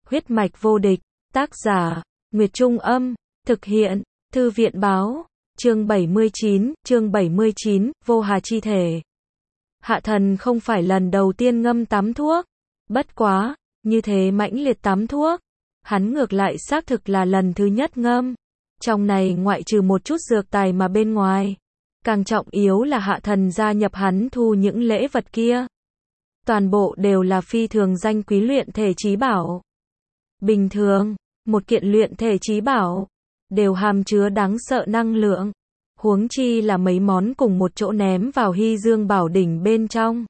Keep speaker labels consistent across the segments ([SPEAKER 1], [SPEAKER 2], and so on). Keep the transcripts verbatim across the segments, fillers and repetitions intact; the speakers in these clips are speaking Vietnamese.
[SPEAKER 1] Huyết mạch vô địch, tác giả, Nguyệt Trung Âm, thực hiện, Thư viện Báo, chương bảy mươi chín, chương bảy mươi chín, vô hà chi thể. Hạ thần không phải lần đầu tiên ngâm tắm thuốc, bất quá, như thế mãnh liệt tắm thuốc, hắn ngược lại xác thực là lần thứ nhất ngâm. Trong này ngoại trừ một chút dược tài mà bên ngoài, càng trọng yếu là hạ thần gia nhập hắn thu những lễ vật kia. Toàn bộ đều là phi thường danh quý luyện thể chí bảo. Bình thường, một kiện luyện thể chí bảo, đều hàm chứa đáng sợ năng lượng. Huống chi là mấy món cùng một chỗ ném vào Hy Dương Bảo Đỉnh bên trong.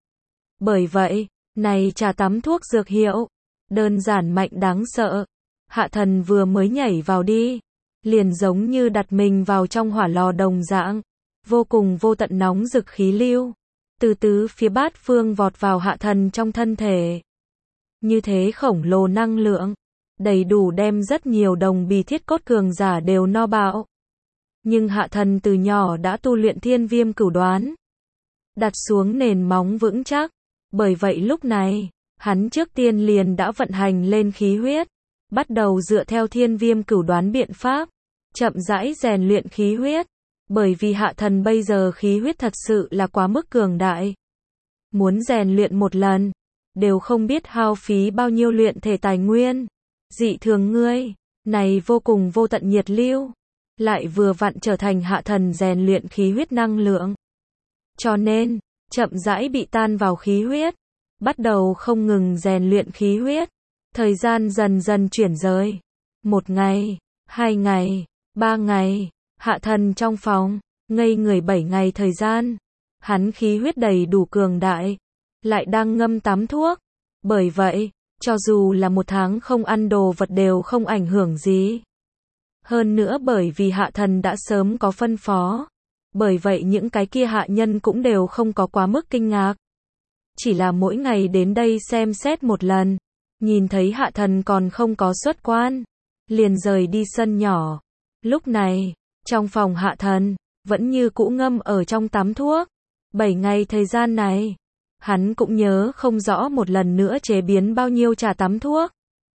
[SPEAKER 1] Bởi vậy, này trà tắm thuốc dược hiệu, đơn giản mạnh đáng sợ. Hạ thần vừa mới nhảy vào đi, liền giống như đặt mình vào trong hỏa lò đồng dạng, vô cùng vô tận nóng rực khí lưu, từ tứ phía bát phương vọt vào hạ thần trong thân thể. Như thế khổng lồ năng lượng, đầy đủ đem rất nhiều đồng bì thiết cốt cường giả đều no bạo. Nhưng hạ thần từ nhỏ đã tu luyện thiên viêm cửu đoán, đặt xuống nền móng vững chắc, bởi vậy lúc này, hắn trước tiên liền đã vận hành lên khí huyết, bắt đầu dựa theo thiên viêm cửu đoán biện pháp, chậm rãi rèn luyện khí huyết, bởi vì hạ thần bây giờ khí huyết thật sự là quá mức cường đại. Muốn rèn luyện một lần, đều không biết hao phí bao nhiêu luyện thể tài nguyên. Dị thường ngươi, này vô cùng vô tận nhiệt lưu, lại vừa vặn trở thành hạ thần rèn luyện khí huyết năng lượng. Cho nên, chậm rãi bị tan vào khí huyết, bắt đầu không ngừng rèn luyện khí huyết. Thời gian dần dần chuyển rời. Một ngày, hai ngày, ba ngày, hạ thần trong phòng, ngây người bảy ngày thời gian. Hắn khí huyết đầy đủ cường đại, lại đang ngâm tắm thuốc. Bởi vậy, cho dù là một tháng không ăn đồ vật đều không ảnh hưởng gì. Hơn nữa bởi vì hạ thần đã sớm có phân phó. Bởi vậy những cái kia hạ nhân cũng đều không có quá mức kinh ngạc. Chỉ là mỗi ngày đến đây xem xét một lần. Nhìn thấy hạ thần còn không có xuất quan, liền rời đi sân nhỏ. Lúc này, trong phòng hạ thần, vẫn như cũ ngâm ở trong tắm thuốc. Bảy ngày thời gian này, hắn cũng nhớ không rõ một lần nữa chế biến bao nhiêu trà tắm thuốc.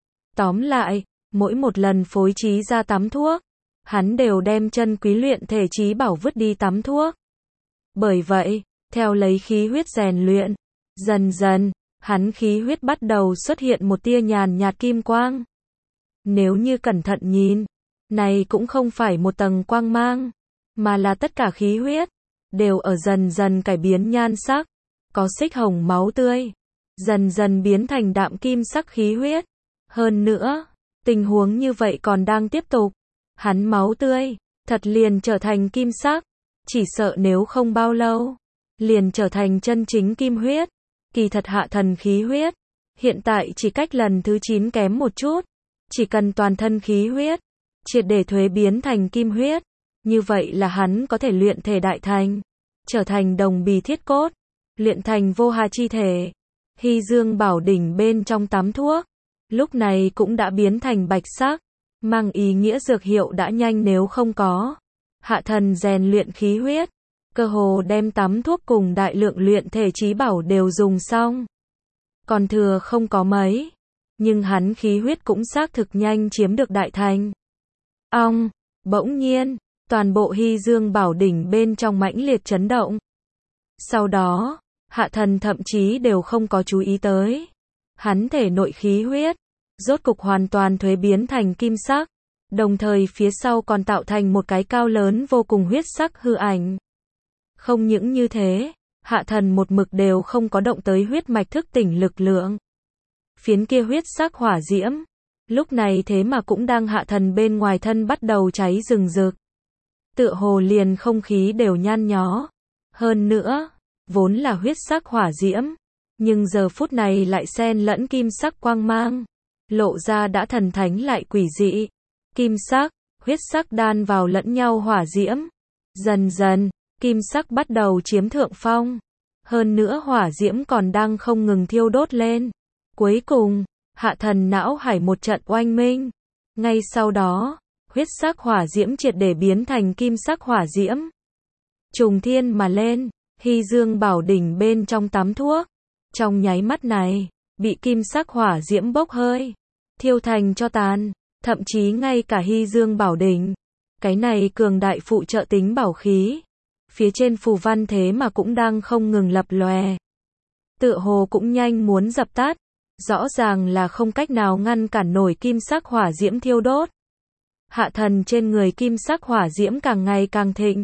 [SPEAKER 1] Tóm lại, mỗi một lần phối trí ra tắm thuốc, hắn đều đem chân quý luyện thể chí bảo vứt đi tắm thuốc. Bởi vậy, theo lấy khí huyết rèn luyện, dần dần, hắn khí huyết bắt đầu xuất hiện một tia nhàn nhạt kim quang. Nếu như cẩn thận nhìn, này cũng không phải một tầng quang mang, mà là tất cả khí huyết, đều ở dần dần cải biến nhan sắc, có xích hồng máu tươi, dần dần biến thành đạm kim sắc khí huyết. Hơn nữa, tình huống như vậy còn đang tiếp tục, hắn máu tươi, thật liền trở thành kim sắc, chỉ sợ nếu không bao lâu, liền trở thành chân chính kim huyết. Kỳ thật hạ thần khí huyết, hiện tại chỉ cách lần thứ chín kém một chút, chỉ cần toàn thân khí huyết, triệt để thuế biến thành kim huyết, như vậy là hắn có thể luyện thể đại thành, trở thành đồng bì thiết cốt, luyện thành vô hà chi thể. Hy Dương Bảo Đỉnh bên trong tắm thuốc, lúc này cũng đã biến thành bạch sắc, mang ý nghĩa dược hiệu đã nhanh nếu không có. Hạ thần rèn luyện khí huyết, cơ hồ đem tắm thuốc cùng đại lượng luyện thể chí bảo đều dùng xong. Còn thừa không có mấy, nhưng hắn khí huyết cũng xác thực nhanh chiếm được đại thành. Ong, bỗng nhiên, toàn bộ Hy Dương Bảo Đỉnh bên trong mãnh liệt chấn động. Sau đó, hạ thần thậm chí đều không có chú ý tới. Hắn thể nội khí huyết, rốt cục hoàn toàn thuế biến thành kim sắc, đồng thời phía sau còn tạo thành một cái cao lớn vô cùng huyết sắc hư ảnh. Không những như thế, hạ thần một mực đều không có động tới huyết mạch thức tỉnh lực lượng. Phiến kia huyết sắc hỏa diễm, lúc này thế mà cũng đang hạ thần bên ngoài thân bắt đầu cháy rừng rực. Tựa hồ liền không khí đều nhan nhó. Hơn nữa, vốn là huyết sắc hỏa diễm, nhưng giờ phút này lại xen lẫn kim sắc quang mang, lộ ra đã thần thánh lại quỷ dị. Kim sắc, huyết sắc đan vào lẫn nhau hỏa diễm. Dần dần, kim sắc bắt đầu chiếm thượng phong. Hơn nữa hỏa diễm còn đang không ngừng thiêu đốt lên. Cuối cùng, hạ thần não hải một trận oanh minh. Ngay sau đó, huyết sắc hỏa diễm triệt để biến thành kim sắc hỏa diễm. Trùng thiên mà lên, Hy Dương Bảo Đỉnh bên trong tắm thuốc. Trong nháy mắt này, bị kim sắc hỏa diễm bốc hơi. thiêu thành cho tàn, thậm chí ngay cả Hy Dương Bảo Đỉnh, cái này cường đại phụ trợ tính bảo khí, phía trên phù văn thế mà cũng đang không ngừng lập lòe. Tựa hồ cũng nhanh muốn dập tắt, rõ ràng là không cách nào ngăn cản nổi kim sắc hỏa diễm thiêu đốt. Hạ thần trên người kim sắc hỏa diễm càng ngày càng thịnh.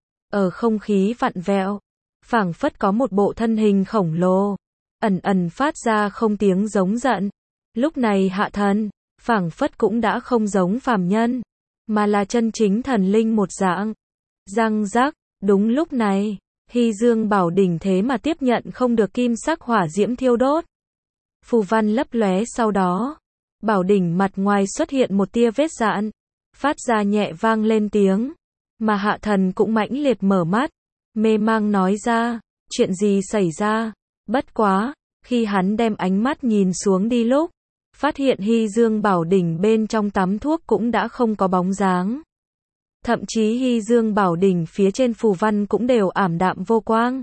[SPEAKER 1] Ở không khí vặn vẹo, phảng phất có một bộ thân hình khổng lồ, ẩn ẩn phát ra không tiếng giống giận. Lúc này hạ thần, phảng phất cũng đã không giống phàm nhân, mà là chân chính thần linh một dạng. Răng rắc, đúng lúc này, Hy Dương Bảo Đỉnh thế mà tiếp nhận không được kim sắc hỏa diễm thiêu đốt. Phù văn lấp lóe sau đó, bảo đỉnh mặt ngoài xuất hiện một tia vết dạn, phát ra nhẹ vang lên tiếng, mà hạ thần cũng mãnh liệt mở mắt, mê mang nói ra, chuyện gì xảy ra, bất quá, khi hắn đem ánh mắt nhìn xuống đi lúc, phát hiện Hy Dương Bảo Đỉnh bên trong tắm thuốc cũng đã không có bóng dáng. Thậm chí Hy Dương Bảo Đỉnh phía trên phù văn cũng đều ảm đạm vô quang.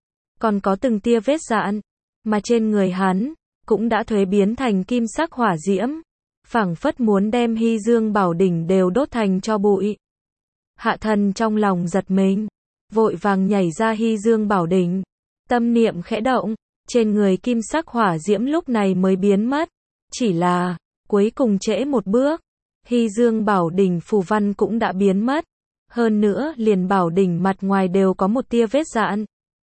[SPEAKER 1] Còn có từng tia vết dạn, mà trên người hắn, cũng đã thuế biến thành kim sắc hỏa diễm, phảng phất muốn đem Hy Dương Bảo Đỉnh đều đốt thành cho bụi. Hạ thần trong lòng giật mình, vội vàng nhảy ra Hy Dương Bảo Đỉnh, tâm niệm khẽ động, trên người kim sắc hỏa diễm lúc này mới biến mất, chỉ là, cuối cùng trễ một bước, Hy Dương Bảo Đỉnh phù văn cũng đã biến mất, hơn nữa liền bảo đỉnh mặt ngoài đều có một tia vết dạn.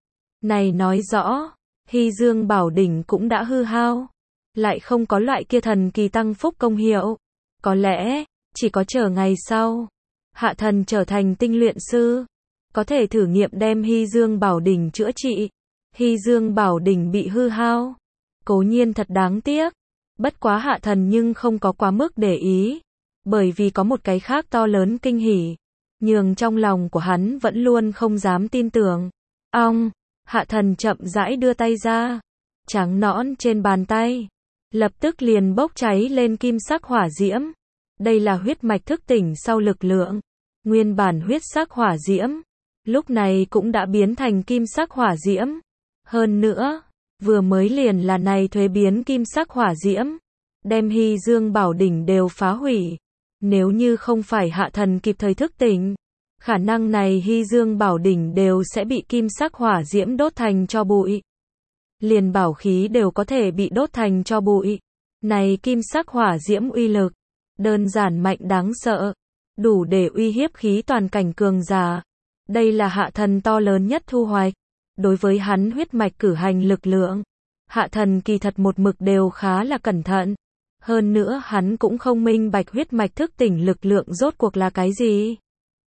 [SPEAKER 1] Này nói rõ, Hy Dương Bảo Đỉnh cũng đã hư hao, lại không có loại kia thần kỳ tăng phúc công hiệu. Có lẽ, chỉ có chờ ngày sau, hạ thần trở thành tinh luyện sư, có thể thử nghiệm đem Hy Dương Bảo Đỉnh chữa trị. Hy Dương Bảo Đỉnh bị hư hao, cố nhiên thật đáng tiếc, bất quá hạ thần nhưng không có quá mức để ý, bởi vì có một cái khác to lớn kinh hỉ, nhường trong lòng của hắn vẫn luôn không dám tin tưởng. Ong, hạ thần chậm rãi đưa tay ra, trắng nõn trên bàn tay, lập tức liền bốc cháy lên kim sắc hỏa diễm. Đây là huyết mạch thức tỉnh sau lực lượng, nguyên bản huyết sắc hỏa diễm, lúc này cũng đã biến thành kim sắc hỏa diễm. Hơn nữa, vừa mới liền là này thuế biến kim sắc hỏa diễm, đem Hy Dương Bảo Đỉnh đều phá hủy. Nếu như không phải hạ thần kịp thời thức tỉnh, khả năng này Hy Dương Bảo Đỉnh đều sẽ bị kim sắc hỏa diễm đốt thành cho bụi. Liền bảo khí đều có thể bị đốt thành cho bụi. Này kim sắc hỏa diễm uy lực, đơn giản mạnh đáng sợ, đủ để uy hiếp khí toàn cảnh cường giả. Đây là hạ thần to lớn nhất thu hoạch. Đối với hắn huyết mạch cử hành lực lượng, hạ thần kỳ thật một mực đều khá là cẩn thận. Hơn nữa hắn cũng không minh bạch huyết mạch thức tỉnh lực lượng rốt cuộc là cái gì.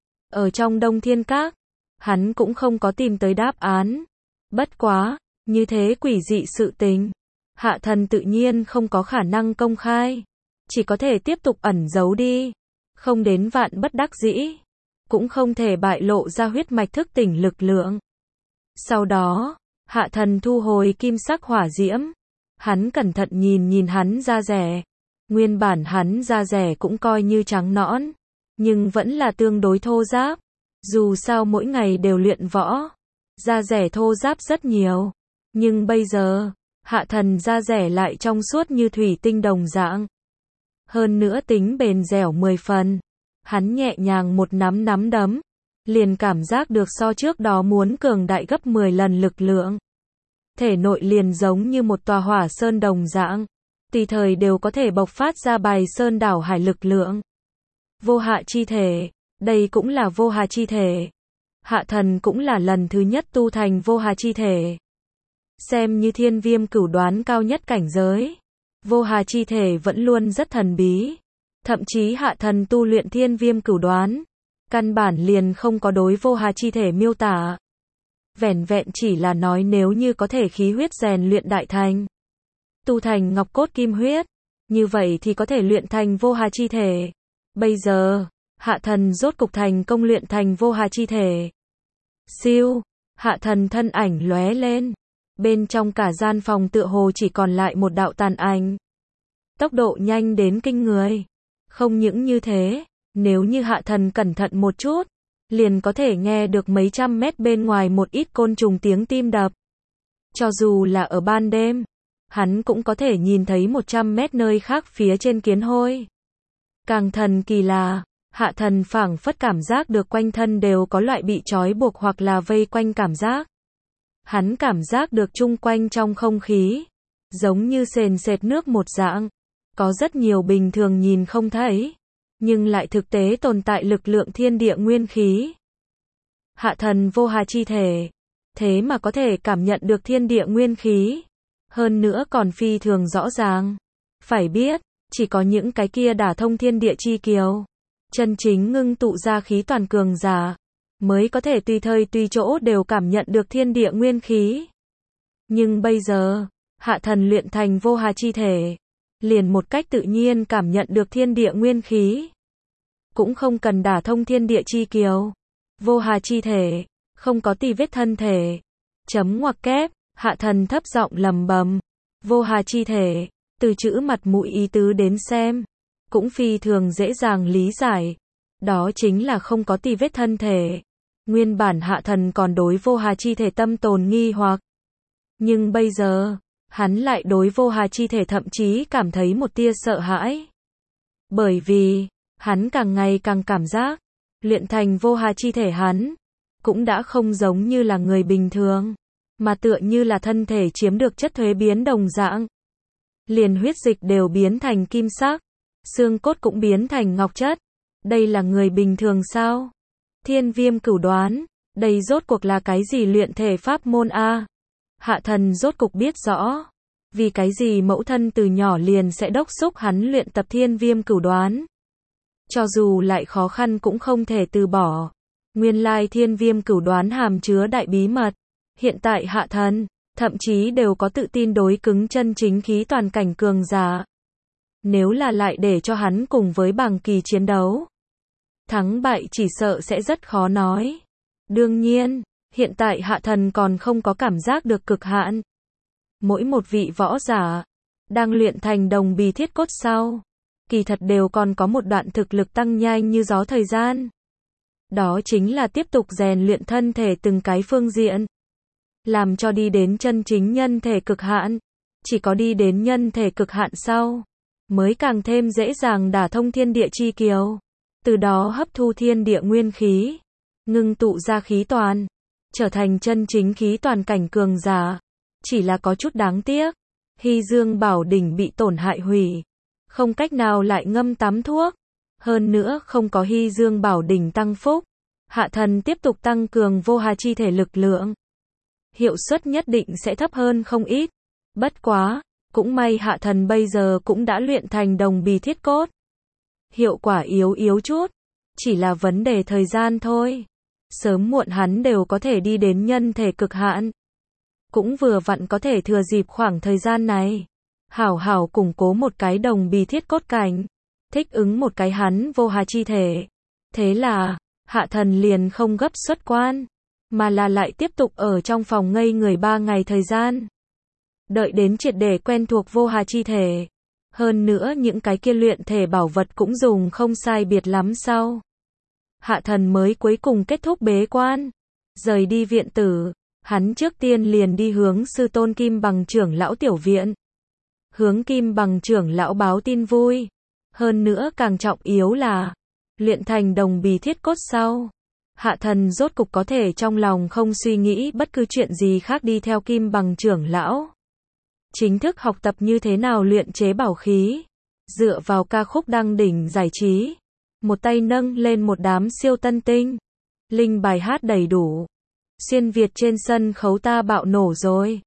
[SPEAKER 1] Ở trong Đông Thiên Các, hắn cũng không có tìm tới đáp án. Bất quá, như thế quỷ dị sự tình, hạ thần tự nhiên không có khả năng công khai, chỉ có thể tiếp tục ẩn giấu đi, không đến vạn bất đắc dĩ, cũng không thể bại lộ ra huyết mạch thức tỉnh lực lượng. Sau đó, hạ thần thu hồi kim sắc hỏa diễm, hắn cẩn thận nhìn nhìn hắn da rẻ, nguyên bản hắn da rẻ cũng coi như trắng nõn, nhưng vẫn là tương đối thô ráp, dù sao mỗi ngày đều luyện võ, da rẻ thô ráp rất nhiều, nhưng bây giờ, hạ thần da rẻ lại trong suốt như thủy tinh đồng dạng. Hơn nữa tính bền dẻo mười phần, hắn nhẹ nhàng một nắm nắm đấm, liền cảm giác được so trước đó muốn cường đại gấp mười lần lực lượng. Thể nội liền giống như một tòa hỏa sơn đồng dạng, tùy thời đều có thể bộc phát ra bài sơn đảo hải lực lượng. Vô hạ chi thể, đây cũng là vô hà chi thể. Hạ thần cũng là lần thứ nhất tu thành vô hà chi thể. Xem như thiên viêm cửu đoán cao nhất cảnh giới, vô hà chi thể vẫn luôn rất thần bí. Thậm chí hạ thần tu luyện thiên viêm cửu đoán, căn bản liền không có đối vô hà chi thể miêu tả. Vẻn vẹn chỉ là nói nếu như có thể khí huyết rèn luyện đại thành, tu thành ngọc cốt kim huyết, như vậy thì có thể luyện thành vô hà chi thể. Bây giờ, hạ thần rốt cục thành công luyện thành vô hà chi thể. Siêu, hạ thần thân ảnh lóe lên, bên trong cả gian phòng tựa hồ chỉ còn lại một đạo tàn ảnh. Tốc độ nhanh đến kinh người. Không những như thế, nếu như hạ thần cẩn thận một chút, liền có thể nghe được mấy trăm mét bên ngoài một ít côn trùng tiếng tim đập. Cho dù là ở ban đêm, hắn cũng có thể nhìn thấy một trăm mét nơi khác phía trên kiến hôi. Càng thần kỳ là, Hạ Thần phảng phất cảm giác được quanh thân đều có loại bị trói buộc hoặc là vây quanh cảm giác. Hắn cảm giác được chung quanh trong không khí, giống như sền sệt nước một dạng, có rất nhiều bình thường nhìn không thấy, nhưng lại thực tế tồn tại lực lượng thiên địa nguyên khí. Hạ Thần vô hà chi thể, thế mà có thể cảm nhận được thiên địa nguyên khí, hơn nữa còn phi thường rõ ràng. Phải biết, chỉ có những cái kia đả thông thiên địa chi kiều, chân chính ngưng tụ ra khí toàn cường giả, mới có thể tùy thời tùy chỗ đều cảm nhận được thiên địa nguyên khí. Nhưng bây giờ, Hạ Thần luyện thành vô hà chi thể, liền một cách tự nhiên cảm nhận được thiên địa nguyên khí. Cũng không cần đả thông thiên địa chi kiều. Vô hà chi thể, không có tì vết thân thể. Chấm ngoặc kép, Hạ Thần thấp giọng lầm bầm. Vô hà chi thể, từ chữ mặt mũi ý tứ đến xem, cũng phi thường dễ dàng lý giải. Đó chính là không có tì vết thân thể. Nguyên bản Hạ Thần còn đối vô hà chi thể tâm tồn nghi hoặc. Nhưng bây giờ, hắn lại đối vô hà chi thể thậm chí cảm thấy một tia sợ hãi. Bởi vì, hắn càng ngày càng cảm giác, luyện thành vô hà chi thể hắn, cũng đã không giống như là người bình thường, mà tựa như là thân thể chiếm được chất thuế biến đồng dạng. Liền huyết dịch đều biến thành kim sắc, xương cốt cũng biến thành ngọc chất. Đây là người bình thường sao? Thiên Viêm Cửu đoán, đây rốt cuộc là cái gì luyện thể pháp môn a? Hạ Thần rốt cục biết rõ, vì cái gì mẫu thân từ nhỏ liền sẽ đốc thúc hắn luyện tập Thiên Viêm Cửu đoán. Cho dù lại khó khăn cũng không thể từ bỏ. Nguyên lai Thiên Viêm Cửu đoán hàm chứa đại bí mật. Hiện tại Hạ Thần, thậm chí đều có tự tin đối cứng chân chính khí toàn cảnh cường giả. Nếu là lại để cho hắn cùng với Bàng Kỳ chiến đấu, thắng bại chỉ sợ sẽ rất khó nói. Đương nhiên, hiện tại Hạ Thần còn không có cảm giác được cực hạn. Mỗi một vị võ giả, đang luyện thành đồng bì thiết cốt sau, kỳ thật đều còn có một đoạn thực lực tăng nhanh như gió thời gian. Đó chính là tiếp tục rèn luyện thân thể từng cái phương diện. Làm cho đi đến chân chính nhân thể cực hạn. Chỉ có đi đến nhân thể cực hạn sau, mới càng thêm dễ dàng đả thông thiên địa chi kiều. Từ đó hấp thu thiên địa nguyên khí, ngưng tụ ra khí toàn, trở thành chân chính khí toàn cảnh cường giả. Chỉ là có chút đáng tiếc, Hy Dương Bảo Đỉnh bị tổn hại hủy, không cách nào lại ngâm tắm thuốc. Hơn nữa không có Hy Dương Bảo Đỉnh tăng phúc, Hạ Thần tiếp tục tăng cường vô hà chi thể lực lượng, hiệu suất nhất định sẽ thấp hơn không ít. Bất quá, cũng may Hạ Thần bây giờ cũng đã luyện thành đồng bì thiết cốt. Hiệu quả yếu yếu chút, chỉ là vấn đề thời gian thôi. Sớm muộn hắn đều có thể đi đến nhân thể cực hạn. Cũng vừa vặn có thể thừa dịp khoảng thời gian này, hảo hảo củng cố một cái đồng bì thiết cốt cảnh, thích ứng một cái hắn vô hà chi thể. Thế là, Hạ Thần liền không gấp xuất quan, mà là lại tiếp tục ở trong phòng ngây người ba ngày thời gian. Đợi đến triệt để quen thuộc vô hà chi thể. Hơn nữa những cái kia luyện thể bảo vật cũng dùng không sai biệt lắm sau. Hạ Thần mới cuối cùng kết thúc bế quan. Rời đi viện tử, hắn trước tiên liền đi hướng sư tôn Kim Bằng trưởng lão tiểu viện. Hướng Kim Bằng trưởng lão báo tin vui. Hơn nữa càng trọng yếu là, luyện thành đồng bì thiết cốt sau. Hạ Thần rốt cục có thể trong lòng không suy nghĩ bất cứ chuyện gì khác đi theo Kim Bằng trưởng lão. Chính thức học tập như thế nào luyện chế bảo khí. Dựa vào ca khúc đăng đỉnh giải trí. Một tay nâng lên một đám siêu tân tinh. Linh bài hát đầy đủ. Xuyên Việt trên sân khấu ta bạo nổ rồi.